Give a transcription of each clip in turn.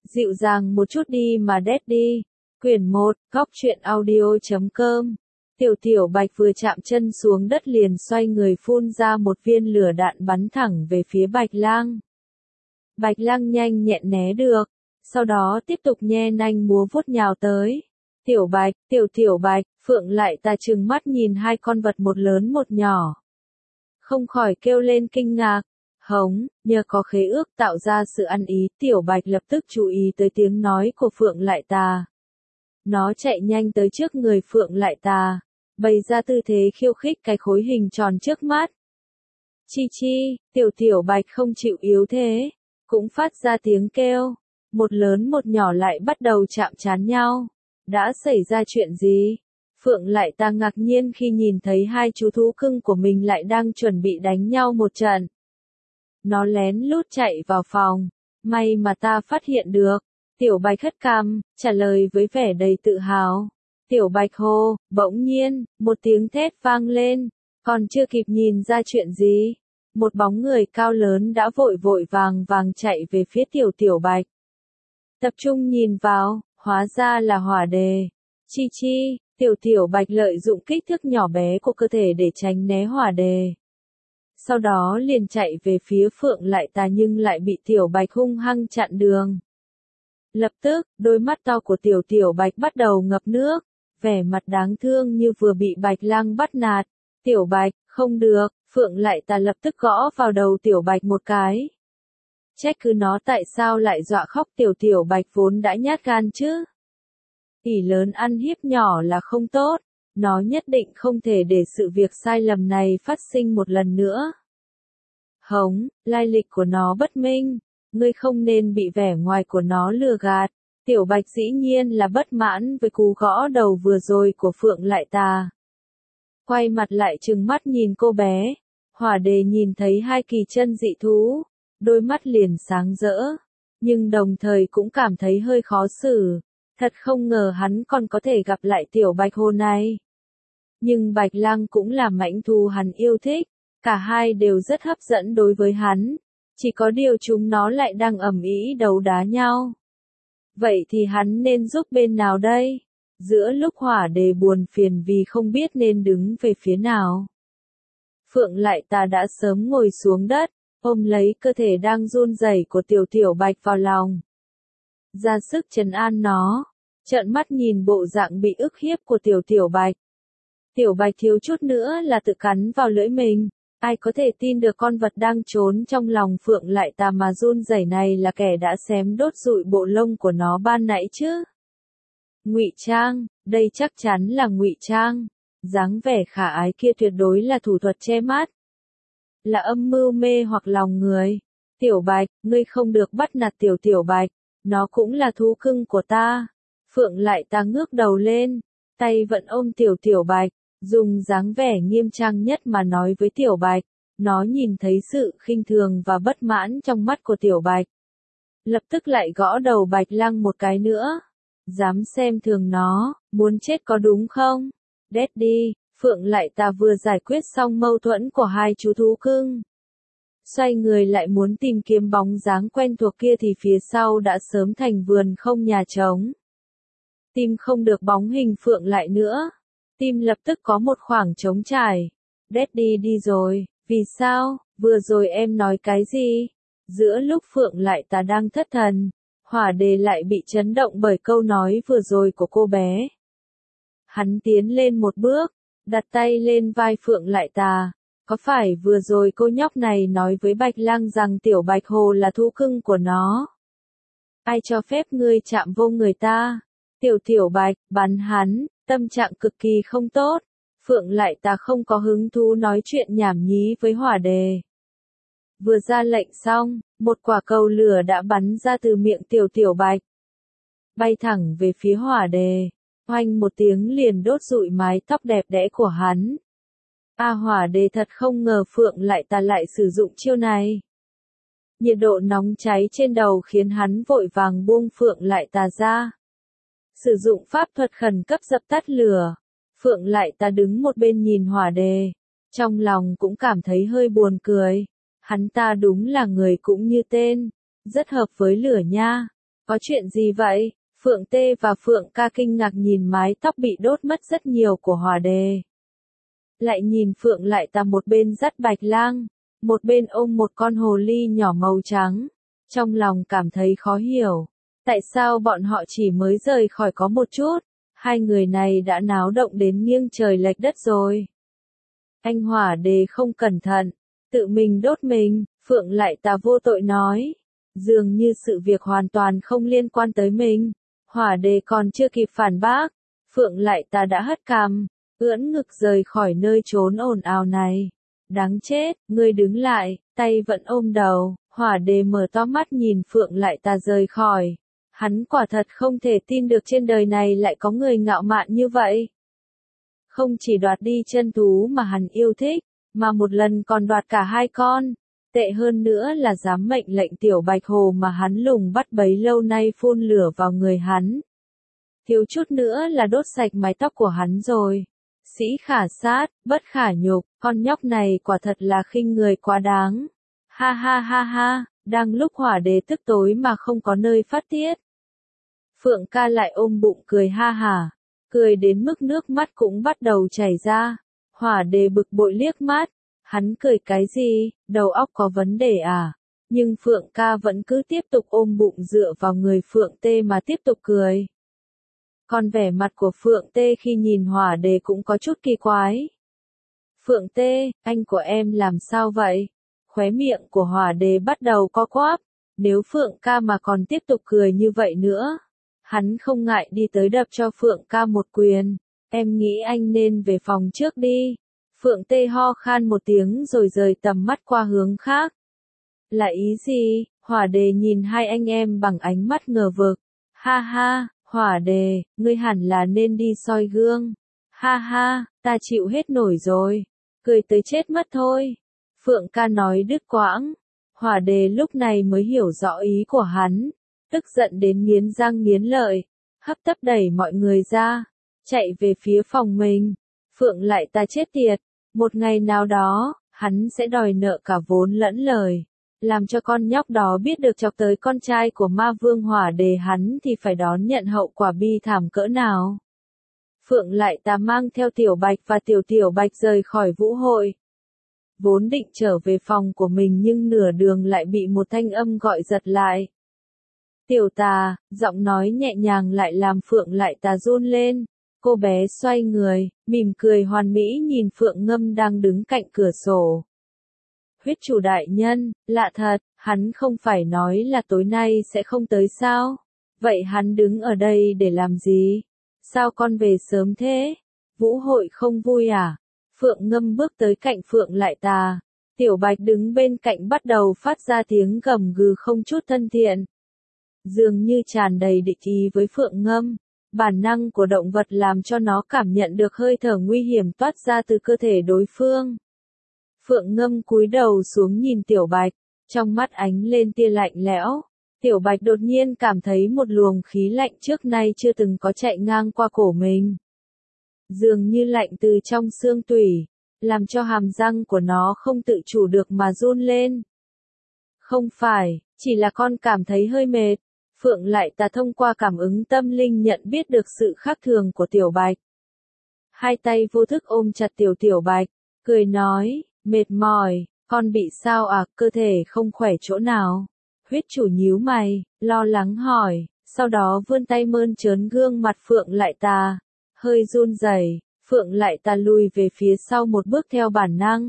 Dịu dàng một chút đi mà Daddy. Quyển 1, Góc truyện audio.com. Tiểu Bạch vừa chạm chân xuống đất liền xoay người phun ra một viên lửa đạn bắn thẳng về phía Bạch Lang. Bạch Lang nhanh nhẹn né được, sau đó tiếp tục nhe nanh múa vuốt nhào tới. Tiểu Bạch, Phượng lại tà trừng mắt nhìn hai con vật một lớn một nhỏ. Không khỏi kêu lên kinh ngạc. Hống, nhờ có khế ước tạo ra sự ăn ý, Tiểu Bạch lập tức chú ý tới tiếng nói của Phượng lại tà. Nó chạy nhanh tới trước người Phượng lại tà, bày ra tư thế khiêu khích cái khối hình tròn trước mắt. Chi, Tiểu Bạch không chịu yếu thế, cũng phát ra tiếng kêu. Một lớn một nhỏ lại bắt đầu chạm trán nhau. Đã xảy ra chuyện gì? Phượng lại tà ngạc nhiên khi nhìn thấy hai chú thú cưng của mình lại đang chuẩn bị đánh nhau một trận. Nó lén lút chạy vào phòng. May mà ta phát hiện được. Tiểu Bạch hất cằm, trả lời với vẻ đầy tự hào. Tiểu Bạch hô, bỗng nhiên, một tiếng thét vang lên. Còn chưa kịp nhìn ra chuyện gì, một bóng người cao lớn đã vội vàng chạy về phía Tiểu Bạch. Tập trung nhìn vào, hóa ra là hỏa đề. Chi, Tiểu Bạch lợi dụng kích thước nhỏ bé của cơ thể để tránh né hỏa đề. Sau đó liền chạy về phía Phượng lại tà nhưng lại bị Tiểu Bạch hung hăng chặn đường. Lập tức, đôi mắt to của Tiểu Bạch bắt đầu ngập nước, vẻ mặt đáng thương như vừa bị Bạch Lang bắt nạt. Tiểu Bạch, không được, Phượng lại tà lập tức gõ vào đầu Tiểu Bạch một cái. Trách cứ nó tại sao lại dọa khóc Tiểu Bạch vốn đã nhát gan chứ. Ỷ lớn ăn hiếp nhỏ là không tốt, nó nhất định không thể để sự việc sai lầm này phát sinh một lần nữa. Hống, lai lịch của nó bất minh, ngươi không nên bị vẻ ngoài của nó lừa gạt. Tiểu Bạch dĩ nhiên là bất mãn với cú gõ đầu vừa rồi của Phượng lại tà. Quay mặt lại trừng mắt nhìn cô bé, hỏa đề nhìn thấy hai kỳ chân dị thú, đôi mắt liền sáng rỡ, nhưng đồng thời cũng cảm thấy hơi khó xử. Thật không ngờ hắn còn có thể gặp lại Tiểu Bạch hồ này. Nhưng Bạch Lang cũng là mãnh thú hắn yêu thích, cả hai đều rất hấp dẫn đối với hắn, chỉ có điều chúng nó lại đang ầm ĩ đấu đá nhau. Vậy thì hắn nên giúp bên nào đây? Giữa lúc hỏa đề buồn phiền vì không biết nên đứng về phía nào. Phượng lại tà đã sớm ngồi xuống đất, ôm lấy cơ thể đang run rẩy của Tiểu Bạch vào lòng. Ra sức trấn an nó, trợn mắt nhìn bộ dạng bị ức hiếp của Tiểu Bạch. Tiểu Bạch thiếu chút nữa là tự cắn vào lưỡi mình. Ai có thể tin được con vật đang trốn trong lòng Phượng lại tà mà run rẩy này là kẻ đã xém đốt rụi bộ lông của nó ban nãy chứ? Ngụy trang, đây chắc chắn là ngụy trang. Dáng vẻ khả ái kia tuyệt đối là thủ thuật che mắt. Là âm mưu mê hoặc lòng người. Tiểu Bạch, ngươi không được bắt nạt Tiểu Bạch, nó cũng là thú cưng của ta. Phượng lại tà ngước đầu lên, tay vẫn ôm Tiểu Bạch, dùng dáng vẻ nghiêm trang nhất mà nói với Tiểu Bạch. Nó nhìn thấy sự khinh thường và bất mãn trong mắt của Tiểu Bạch, lập tức lại gõ đầu Bạch Lang một cái nữa. Dám xem thường nó, muốn chết có đúng không? Daddy, Phượng lại tà vừa giải quyết xong mâu thuẫn của hai chú thú cưng, xoay người lại muốn tìm kiếm bóng dáng quen thuộc kia thì phía sau đã sớm thành vườn không nhà trống. Tìm không được bóng hình Phượng lại nữa, tim lập tức có một khoảng trống trải. Daddy đi rồi, vì sao, vừa rồi em nói cái gì? Giữa lúc Phượng lại tà đang thất thần, hỏa đề lại bị chấn động bởi câu nói vừa rồi của cô bé. Hắn tiến lên một bước, đặt tay lên vai Phượng lại tà. Có phải vừa rồi cô nhóc này nói với Bạch Lang rằng Tiểu Bạch Hồ là thú cưng của nó? Ai cho phép ngươi chạm vô người ta? Tiểu Bạch, bắn hắn, tâm trạng cực kỳ không tốt. Phượng lại tà không có hứng thú nói chuyện nhảm nhí với hỏa đề. Vừa ra lệnh xong, một quả cầu lửa đã bắn ra từ miệng Tiểu Bạch, bay thẳng về phía hỏa đề. Oanh một tiếng liền đốt rụi mái tóc đẹp đẽ của hắn. Hỏa đề thật không ngờ Phượng lại tà lại sử dụng chiêu này. Nhiệt độ nóng cháy trên đầu khiến hắn vội vàng buông Phượng lại tà ra. Sử dụng pháp thuật khẩn cấp dập tắt lửa. Phượng lại tà đứng một bên nhìn hỏa đề, trong lòng cũng cảm thấy hơi buồn cười. Hắn ta đúng là người cũng như tên, rất hợp với lửa nha. Có chuyện gì vậy? Phượng Tê và Phượng Ca kinh ngạc nhìn mái tóc bị đốt mất rất nhiều của Hỏa Đề. Lại nhìn Phượng Lại Tà một bên dắt Bạch Lang, một bên ôm một con hồ ly nhỏ màu trắng. Trong lòng cảm thấy khó hiểu. Tại sao bọn họ chỉ mới rời khỏi có một chút, hai người này đã náo động đến nghiêng trời lệch đất rồi. Anh Hỏa Đề không cẩn thận, tự mình đốt mình, Phượng Lại Tà vô tội nói. Dường như sự việc hoàn toàn không liên quan tới mình. Hỏa Đề còn chưa kịp phản bác, Phượng Lại Tà đã hất cằm, ưỡn ngực rời khỏi nơi trốn ồn ào này. Đáng chết, ngươi đứng lại, tay vẫn ôm đầu. Hỏa Đề mở to mắt nhìn Phượng Lại Tà rời khỏi. Hắn quả thật không thể tin được trên đời này lại có người ngạo mạn như vậy. Không chỉ đoạt đi chân thú mà hắn yêu thích, mà một lần còn đoạt cả hai con. Tệ hơn nữa là dám mệnh lệnh Tiểu Bạch Hồ mà hắn lùng bắt bấy lâu nay phun lửa vào người hắn. Thiếu chút nữa là đốt sạch mái tóc của hắn rồi. Sĩ khả sát, bất khả nhục, con nhóc này quả thật là khinh người quá đáng. Ha ha ha ha, đang lúc Hỏa Đề tức tối mà không có nơi phát tiết. Phượng Ca lại ôm bụng cười ha hả, cười đến mức nước mắt cũng bắt đầu chảy ra. Hỏa Đề bực bội liếc mắt, hắn cười cái gì, đầu óc có vấn đề à? Nhưng Phượng Ca vẫn cứ tiếp tục ôm bụng dựa vào người Phượng Tê mà tiếp tục cười. Còn vẻ mặt của Phượng Tê khi nhìn Hỏa Đề cũng có chút kỳ quái. Phượng Tê, anh của em làm sao vậy? Khóe miệng của Hỏa Đề bắt đầu co quắp. Nếu Phượng Ca mà còn tiếp tục cười như vậy nữa, hắn không ngại đi tới đập cho Phượng Ca một quyền. Em nghĩ anh nên về phòng trước đi. Phượng Tê ho khan một tiếng rồi rời tầm mắt qua hướng khác. Là ý gì? Hỏa Đề nhìn hai anh em bằng ánh mắt ngờ vực. Ha ha, Hỏa Đề, ngươi hẳn là nên đi soi gương. Ha ha, ta chịu hết nổi rồi. Cười tới chết mất thôi. Phượng Ca nói đứt quãng. Hỏa Đề lúc này mới hiểu rõ ý của hắn. Tức giận đến nghiến răng nghiến lợi. Hấp tấp đẩy mọi người ra. Chạy về phía phòng mình. Phượng Lại Tà chết tiệt. Một ngày nào đó, hắn sẽ đòi nợ cả vốn lẫn lời. Làm cho con nhóc đó biết được chọc tới con trai của ma vương Hỏa Đề hắn thì phải đón nhận hậu quả bi thảm cỡ nào. Phượng Lại Tà mang theo Tiểu Bạch và Tiểu Bạch rời khỏi vũ hội. Vốn định trở về phòng của mình nhưng nửa đường lại bị một thanh âm gọi giật lại. Tiểu Tà, giọng nói nhẹ nhàng lại làm Phượng Lại Tà run lên. Cô bé xoay người, mỉm cười hoàn mỹ nhìn Phượng Ngâm đang đứng cạnh cửa sổ. Huyết chủ đại nhân, lạ thật, hắn không phải nói là tối nay sẽ không tới sao? Vậy hắn đứng ở đây để làm gì? Sao con về sớm thế? Vũ hội không vui à? Phượng Ngâm bước tới cạnh Phượng Lại Tà. Tiểu Bạch đứng bên cạnh bắt đầu phát ra tiếng gầm gừ không chút thân thiện. Dường như tràn đầy địch ý với Phượng Ngâm. Bản năng của động vật làm cho nó cảm nhận được hơi thở nguy hiểm toát ra từ cơ thể đối phương. Phượng Ngâm cúi đầu xuống nhìn Tiểu Bạch, trong mắt ánh lên tia lạnh lẽo. Tiểu Bạch đột nhiên cảm thấy một luồng khí lạnh trước nay chưa từng có chạy ngang qua cổ mình. Dường như lạnh từ trong xương tủy, làm cho hàm răng của nó không tự chủ được mà run lên. Không phải, chỉ là con cảm thấy hơi mệt. Phượng Lại Tà thông qua cảm ứng tâm linh nhận biết được sự khác thường của Tiểu Bạch. Hai tay vô thức ôm chặt Tiểu Bạch, cười nói, mệt mỏi, con bị sao à, cơ thể không khỏe chỗ nào. Huyết chủ nhíu mày, lo lắng hỏi, sau đó vươn tay mơn trớn gương mặt Phượng Lại Tà, hơi run rẩy. Phượng Lại Tà lùi về phía sau một bước theo bản năng,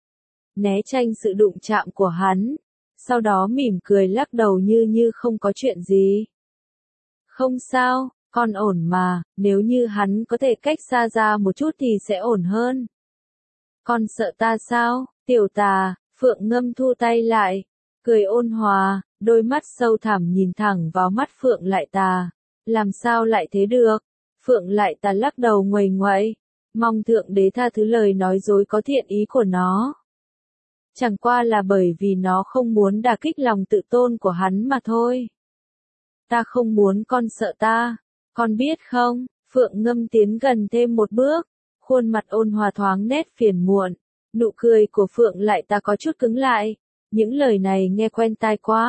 né tránh sự đụng chạm của hắn. Sau đó mỉm cười lắc đầu như không có chuyện gì. Không sao, con ổn mà, nếu như hắn có thể cách xa ra một chút thì sẽ ổn hơn. Con sợ ta sao, Tiểu Tà? Phượng Ngâm thu tay lại, cười ôn hòa, đôi mắt sâu thẳm nhìn thẳng vào mắt Phượng Lại Tà. Làm sao lại thế được? Phượng Lại Tà lắc đầu nguầy nguậy, mong Thượng Đế tha thứ lời nói dối có thiện ý của nó. Chẳng qua là bởi vì nó không muốn đả kích lòng tự tôn của hắn mà thôi. Ta không muốn con sợ ta, con biết không? Phượng Ngâm tiến gần thêm một bước, khuôn mặt ôn hòa thoáng nét phiền muộn. Nụ cười của Phượng Lại Tà có chút cứng lại. Những lời này nghe quen tai quá.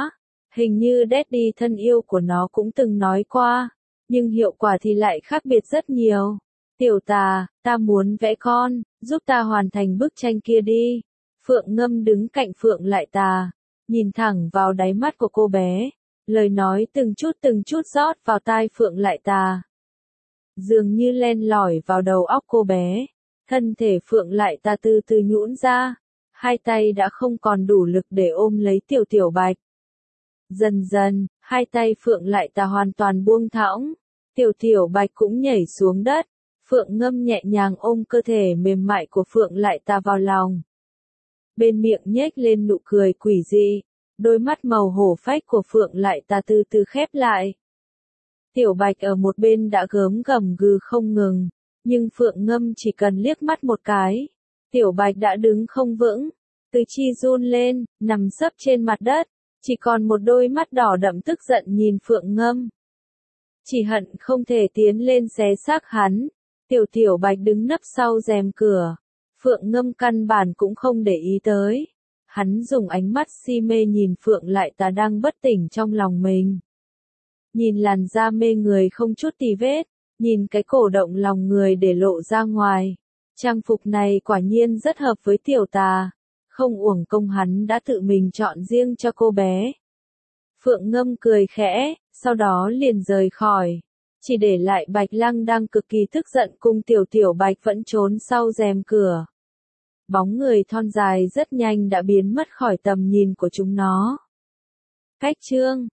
Hình như daddy thân yêu của nó cũng từng nói qua, nhưng hiệu quả thì lại khác biệt rất nhiều. Tiểu Tà, ta muốn vẽ con, giúp ta hoàn thành bức tranh kia đi. Phượng Ngâm đứng cạnh Phượng Lại Tà, nhìn thẳng vào đáy mắt của cô bé, lời nói từng chút rót vào tai Phượng Lại Tà. Dường như len lỏi vào đầu óc cô bé, thân thể Phượng Lại Tà từ từ nhũn ra, hai tay đã không còn đủ lực để ôm lấy Tiểu Tiểu Bạch. Dần dần, hai tay Phượng Lại Tà hoàn toàn buông thõng, Tiểu Tiểu Bạch cũng nhảy xuống đất. Phượng Ngâm nhẹ nhàng ôm cơ thể mềm mại của Phượng Lại Tà vào lòng. Bên miệng nhếch lên nụ cười quỷ dị, đôi mắt màu hổ phách của Phượng Lại Tà từ từ khép lại. Tiểu Bạch ở một bên đã gớm gầm gừ không ngừng, nhưng Phượng Ngâm chỉ cần liếc mắt một cái. Tiểu Bạch đã đứng không vững, tứ chi run lên, nằm sấp trên mặt đất, chỉ còn một đôi mắt đỏ đậm tức giận nhìn Phượng Ngâm. Chỉ hận không thể tiến lên xé xác hắn. Tiểu Bạch đứng nấp sau rèm cửa. Phượng Ngâm căn bản cũng không để ý tới. Hắn dùng ánh mắt si mê nhìn Phượng Lại Tà đang bất tỉnh trong lòng mình. Nhìn làn da mê người không chút tì vết, nhìn cái cổ động lòng người để lộ ra ngoài. Trang phục này quả nhiên rất hợp với Tiểu Tà. Không uổng công hắn đã tự mình chọn riêng cho cô bé. Phượng Ngâm cười khẽ, sau đó liền rời khỏi. Chỉ để lại Bạch Lăng đang cực kỳ tức giận cùng Tiểu Bạch vẫn trốn sau rèm cửa. Bóng người thon dài rất nhanh đã biến mất khỏi tầm nhìn của chúng nó. Cách chương